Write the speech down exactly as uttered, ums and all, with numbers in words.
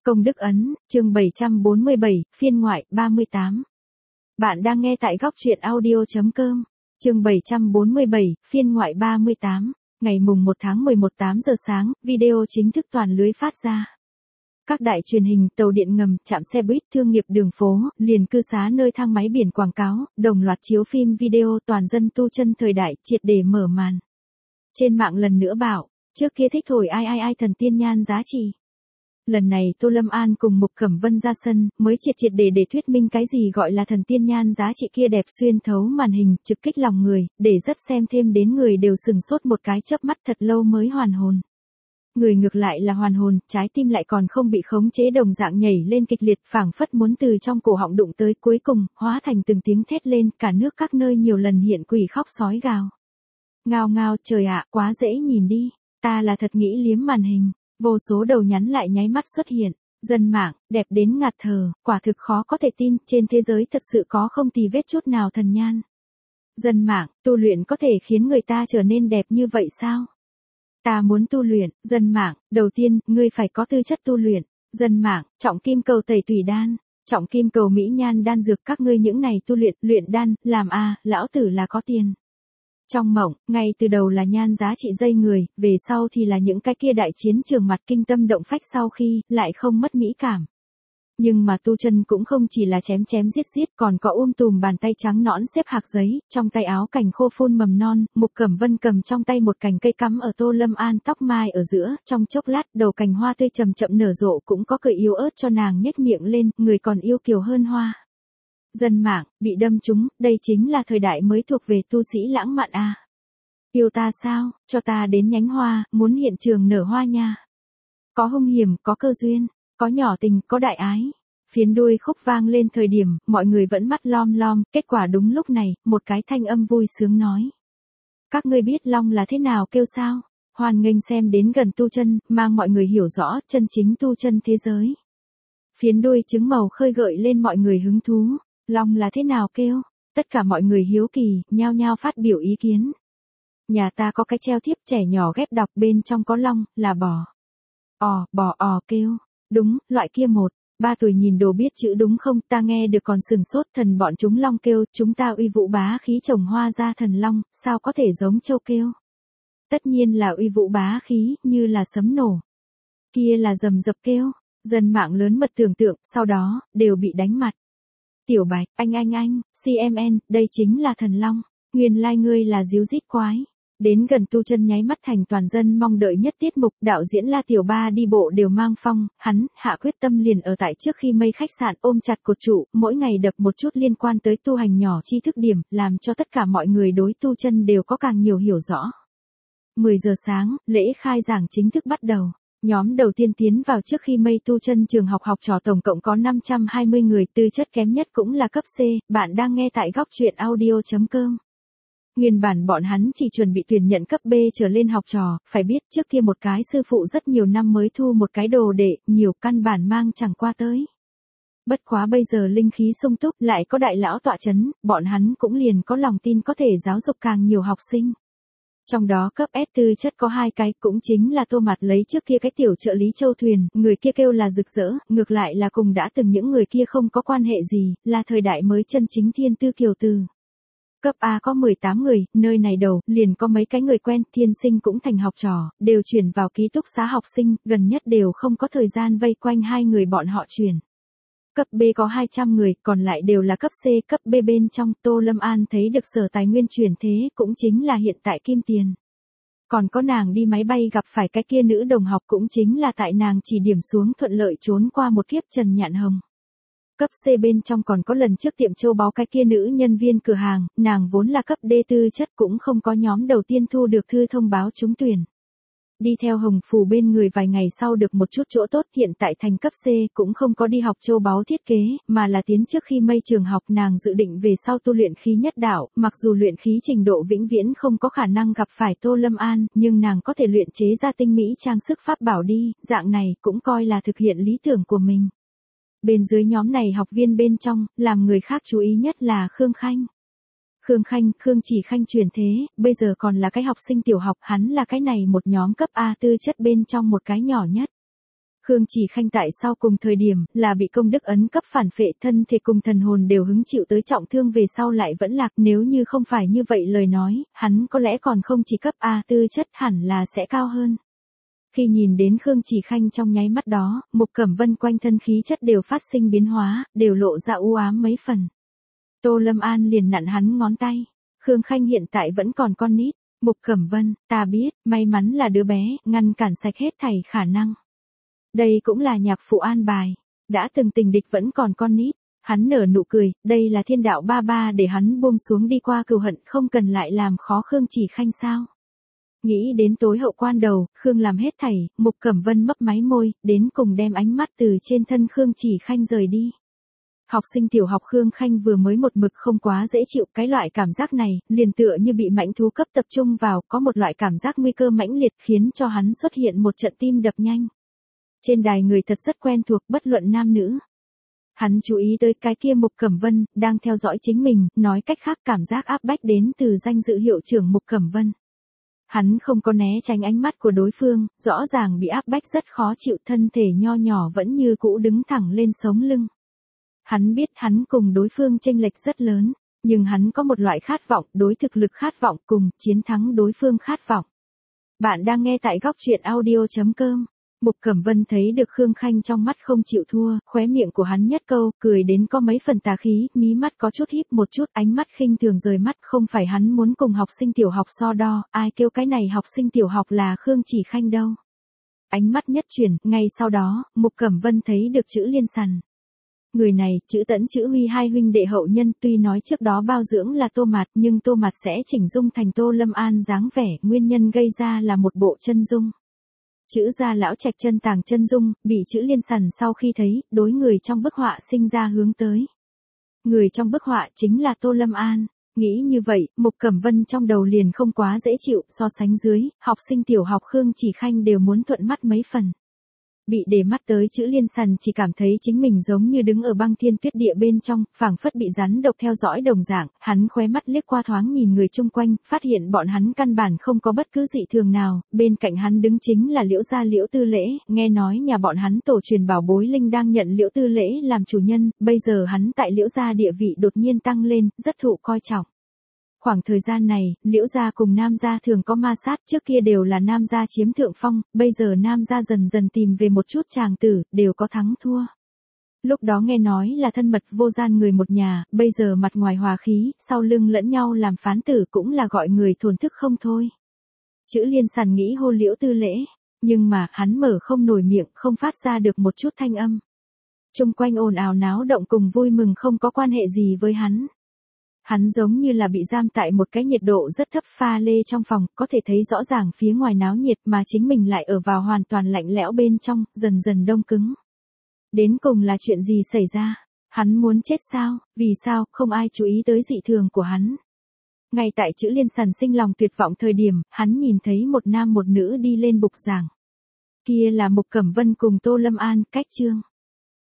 Công đức ấn, chương bảy trăm bốn mươi bảy, phiên ngoại, ba mươi tám. Bạn đang nghe tại góc truyện audio.com, chương bảy trăm bốn mươi bảy, phiên ngoại ba mươi tám, ngày mùng một tháng mười một tám giờ sáng, video chính thức toàn lưới phát ra. Các đài truyền hình, tàu điện ngầm, trạm xe buýt, thương nghiệp đường phố, liền cư xá nơi thang máy biển quảng cáo, đồng loạt chiếu phim video toàn dân tu chân thời đại, triệt để mở màn. Trên mạng lần nữa bảo, trước kia thích thổi ai ai ai thần tiên nhan giá trị. Lần này Tô Lâm An cùng Mục Cẩm Vân ra sân, mới triệt triệt để để thuyết minh cái gì gọi là thần tiên nhan giá trị kia đẹp xuyên thấu màn hình, trực kích lòng người, để rất xem thêm đến người đều sừng sốt một cái chớp mắt thật lâu mới hoàn hồn. Người ngược lại là hoàn hồn, trái tim lại còn không bị khống chế đồng dạng nhảy lên kịch liệt, phảng phất muốn từ trong cổ họng đụng tới, cuối cùng, hóa thành từng tiếng thét lên, cả nước các nơi nhiều lần hiện quỷ khóc sói gào. Ngao ngao, trời ạ, quá dễ nhìn đi, ta là thật nghĩ liếm màn hình. Vô số đầu nhắn lại nháy mắt xuất hiện, dân mạng, đẹp đến ngạt thở, quả thực khó có thể tin, trên thế giới thực sự có không tì vết chút nào thần nhan. Dân mạng, tu luyện có thể khiến người ta trở nên đẹp như vậy sao? Ta muốn tu luyện, dân mạng, đầu tiên, ngươi phải có tư chất tu luyện, dân mạng, trọng kim cầu tẩy tùy đan, trọng kim cầu mỹ nhan đan dược, các ngươi những này tu luyện, luyện đan, làm a, à, lão tử là có tiền. Trong mộng, ngay từ đầu là nhan giá trị dây người, về sau thì là những cái kia đại chiến trường mặt kinh tâm động phách, sau khi, lại không mất mỹ cảm. Nhưng mà tu chân cũng không chỉ là chém chém giết giết, còn có um tùm bàn tay trắng nõn xếp hạc giấy, trong tay áo cành khô phun mầm non, Mục Cẩm Vân cầm trong tay một cành cây cắm ở Tô Lâm An tóc mai ở giữa, trong chốc lát đầu cành hoa tươi chậm chậm nở rộ, cũng có cười yếu ớt cho nàng nhếch miệng lên, người còn yêu kiều hơn hoa. Dân mạng, bị đâm trúng, đây chính là thời đại mới thuộc về tu sĩ lãng mạn à. Yêu ta sao, cho ta đến nhánh hoa, muốn hiện trường nở hoa nha. Có hung hiểm, có cơ duyên, có nhỏ tình, có đại ái. Phiến đuôi khúc vang lên thời điểm, mọi người vẫn mắt lom lom, kết quả đúng lúc này, một cái thanh âm vui sướng nói. Các ngươi biết long là thế nào kêu sao? Hoan nghênh xem đến gần tu chân, mang mọi người hiểu rõ, chân chính tu chân thế giới. Phiến đuôi trứng màu khơi gợi lên mọi người hứng thú. Long là thế nào kêu? Tất cả mọi người hiếu kỳ, nhao nhao phát biểu ý kiến. Nhà ta có cái treo thiếp trẻ nhỏ ghép đọc bên trong có long, là bò. Ò, bò ò kêu. Đúng, loại kia một, ba tuổi nhìn đồ biết chữ đúng không, ta nghe được còn sừng sốt, thần bọn chúng long kêu, chúng ta uy vũ bá khí trồng hoa ra thần long, sao có thể giống châu kêu. Tất nhiên là uy vũ bá khí, như là sấm nổ. Kia là rầm rập kêu, dân mạng lớn mật tưởng tượng, sau đó, đều bị đánh mặt. Tiểu Bạch, anh anh anh, xê em en, đây chính là thần long, nguyên lai like ngươi là díu dít quái. Đến gần tu chân nháy mắt thành toàn dân mong đợi nhất tiết mục, đạo diễn La Tiểu Ba đi bộ đều mang phong, hắn, hạ quyết tâm liền ở tại trước khi mây khách sạn ôm chặt cột trụ, mỗi ngày đập một chút liên quan tới tu hành nhỏ tri thức điểm, làm cho tất cả mọi người đối tu chân đều có càng nhiều hiểu rõ. mười giờ sáng, lễ khai giảng chính thức bắt đầu. Nhóm đầu tiên tiến vào trước khi mây tu chân trường học học trò tổng cộng có năm trăm hai mươi người, tư chất kém nhất cũng là cấp C, bạn đang nghe tại góc truyện audio.com. Nguyên bản bọn hắn chỉ chuẩn bị tuyển nhận cấp B trở lên học trò, phải biết trước kia một cái sư phụ rất nhiều năm mới thu một cái đồ đệ, nhiều căn bản mang chẳng qua tới. Bất quá bây giờ linh khí sung túc, lại có đại lão tọa chấn, bọn hắn cũng liền có lòng tin có thể giáo dục càng nhiều học sinh. Trong đó cấp S tư chất có hai cái, cũng chính là Tô Mạt lấy trước kia cái tiểu trợ lý Châu Thuyền, người kia kêu là rực rỡ, ngược lại là cùng đã từng những người kia không có quan hệ gì, là thời đại mới chân chính thiên tư kiều từ. Cấp A có mười tám người, nơi này đầu, liền có mấy cái người quen, thiên sinh cũng thành học trò, đều chuyển vào ký túc xá học sinh, gần nhất đều không có thời gian vây quanh hai người bọn họ chuyển. Cấp B có hai trăm người, còn lại đều là cấp C, cấp B bên trong, Tô Lâm An thấy được sở tài nguyên chuyển thế, cũng chính là hiện tại Kim Tiền. Còn có nàng đi máy bay gặp phải cái kia nữ đồng học, cũng chính là tại nàng chỉ điểm xuống thuận lợi trốn qua một kiếp Trần Nhạn Hồng. Cấp C bên trong còn có lần trước tiệm châu báu cái kia nữ nhân viên cửa hàng, nàng vốn là cấp D tư chất, cũng không có nhóm đầu tiên thu được thư thông báo trúng tuyển. Đi theo Hồng Phù bên người vài ngày sau được một chút chỗ tốt, hiện tại thành cấp C, cũng không có đi học châu báu thiết kế, mà là tiến trước khi mây trường học, nàng dự định về sau tu luyện khí nhất đạo, mặc dù luyện khí trình độ vĩnh viễn không có khả năng gặp phải Tô Lâm An, nhưng nàng có thể luyện chế ra tinh mỹ trang sức pháp bảo đi, dạng này cũng coi là thực hiện lý tưởng của mình. Bên dưới nhóm này học viên bên trong, làm người khác chú ý nhất là Khương Khanh. Khương Khanh, Khương Chỉ Khanh chuyển thế, bây giờ còn là cái học sinh tiểu học, hắn là cái này một nhóm cấp A tư chất bên trong một cái nhỏ nhất. Khương Chỉ Khanh tại sau cùng thời điểm, là bị công đức ấn cấp phản phệ, thân thể cùng thần hồn đều hứng chịu tới trọng thương, về sau lại vẫn lạc, nếu như không phải như vậy lời nói, hắn có lẽ còn không chỉ cấp A, tư chất hẳn là sẽ cao hơn. Khi nhìn đến Khương Chỉ Khanh trong nháy mắt đó, Mục Cẩm Vân quanh thân khí chất đều phát sinh biến hóa, đều lộ ra u ám mấy phần. Tô Lâm An liền nặn hắn ngón tay. Khương Khanh hiện tại vẫn còn con nít. Mục Cẩm Vân, ta biết, may mắn là đứa bé, ngăn cản sạch hết thảy khả năng. Đây cũng là nhạc phụ an bài. Đã từng tình địch vẫn còn con nít. Hắn nở nụ cười, đây là thiên đạo ba ba để hắn buông xuống đi qua cừu hận, không cần lại làm khó Khương Chỉ Khanh sao. Nghĩ đến tối hậu quan đầu, Khương làm hết thảy, Mục Cẩm Vân mấp máy môi, đến cùng đem ánh mắt từ trên thân Khương Chỉ Khanh rời đi. Học sinh tiểu học Khương Khanh vừa mới một mực không quá dễ chịu, cái loại cảm giác này, liền tựa như bị mãnh thú cấp tập trung vào, có một loại cảm giác nguy cơ mãnh liệt khiến cho hắn xuất hiện một trận tim đập nhanh. Trên đài người thật rất quen thuộc, bất luận nam nữ. Hắn chú ý tới cái kia Mục Cẩm Vân, đang theo dõi chính mình, nói cách khác cảm giác áp bách đến từ danh dự hiệu trưởng Mục Cẩm Vân. Hắn không có né tránh ánh mắt của đối phương, rõ ràng bị áp bách rất khó chịu, thân thể nho nhỏ vẫn như cũ đứng thẳng lên sống lưng. Hắn biết hắn cùng đối phương chênh lệch rất lớn, nhưng hắn có một loại khát vọng, đối thực lực khát vọng cùng chiến thắng đối phương khát vọng. Bạn đang nghe tại góc truyện audio chấm com. Mục Cẩm Vân thấy được Khương Khanh trong mắt không chịu thua, khóe miệng của hắn nhất câu, cười đến có mấy phần tà khí, mí mắt có chút híp một chút, ánh mắt khinh thường rời mắt, không phải hắn muốn cùng học sinh tiểu học so đo, ai kêu cái này học sinh tiểu học là Khương Chỉ Khanh đâu. Ánh mắt nhất chuyển, ngay sau đó, Mục Cẩm Vân thấy được chữ Liên Sằn. Người này, chữ Tẫn chữ Huy hai huynh đệ hậu nhân, tuy nói trước đó bao dưỡng là Tô Mạt, nhưng Tô Mạt sẽ chỉnh dung thành Tô Lâm An dáng vẻ, nguyên nhân gây ra là một bộ chân dung. Chữ gia lão trạch chân tàng chân dung, bị chữ Liên Sằn sau khi thấy, đối người trong bức họa sinh ra hướng tới. Người trong bức họa chính là Tô Lâm An. Nghĩ như vậy, Mục Cẩm Vân trong đầu liền không quá dễ chịu, so sánh dưới, học sinh tiểu học Khương Chỉ Khanh đều muốn thuận mắt mấy phần. Bị để mắt tới chữ Liên Sằn chỉ cảm thấy chính mình giống như đứng ở băng thiên tuyết địa bên trong, phảng phất bị rắn độc theo dõi đồng dạng, hắn khóe mắt liếc qua thoáng nhìn người chung quanh, phát hiện bọn hắn căn bản không có bất cứ dị thường nào, bên cạnh hắn đứng chính là Liễu gia Liễu Tư Lễ, nghe nói nhà bọn hắn tổ truyền bảo bối linh đang nhận Liễu Tư Lễ làm chủ nhân, bây giờ hắn tại Liễu gia địa vị đột nhiên tăng lên, rất thụ coi trọng. Khoảng thời gian này, Liễu gia cùng Nam gia thường có ma sát, trước kia đều là Nam gia chiếm thượng phong, bây giờ Nam gia dần dần tìm về một chút chàng tử, đều có thắng thua. Lúc đó nghe nói là thân mật vô gian người một nhà, bây giờ mặt ngoài hòa khí, sau lưng lẫn nhau làm phán tử cũng là gọi người thổn thức không thôi. Chữ Liên Sằn nghĩ hô Liễu Tư Lễ, nhưng mà hắn mở không nổi miệng, không phát ra được một chút thanh âm. Chung quanh ồn ào náo động cùng vui mừng không có quan hệ gì với hắn. Hắn giống như là bị giam tại một cái nhiệt độ rất thấp pha lê trong phòng, có thể thấy rõ ràng phía ngoài náo nhiệt mà chính mình lại ở vào hoàn toàn lạnh lẽo bên trong, dần dần đông cứng. Đến cùng là chuyện gì xảy ra? Hắn muốn chết sao? Vì sao không ai chú ý tới dị thường của hắn? Ngay tại chữ Liên Sằn sinh lòng tuyệt vọng thời điểm, hắn nhìn thấy một nam một nữ đi lên bục giảng. Kia là Mục Cẩm Vân cùng Tô Lâm An, cách chương.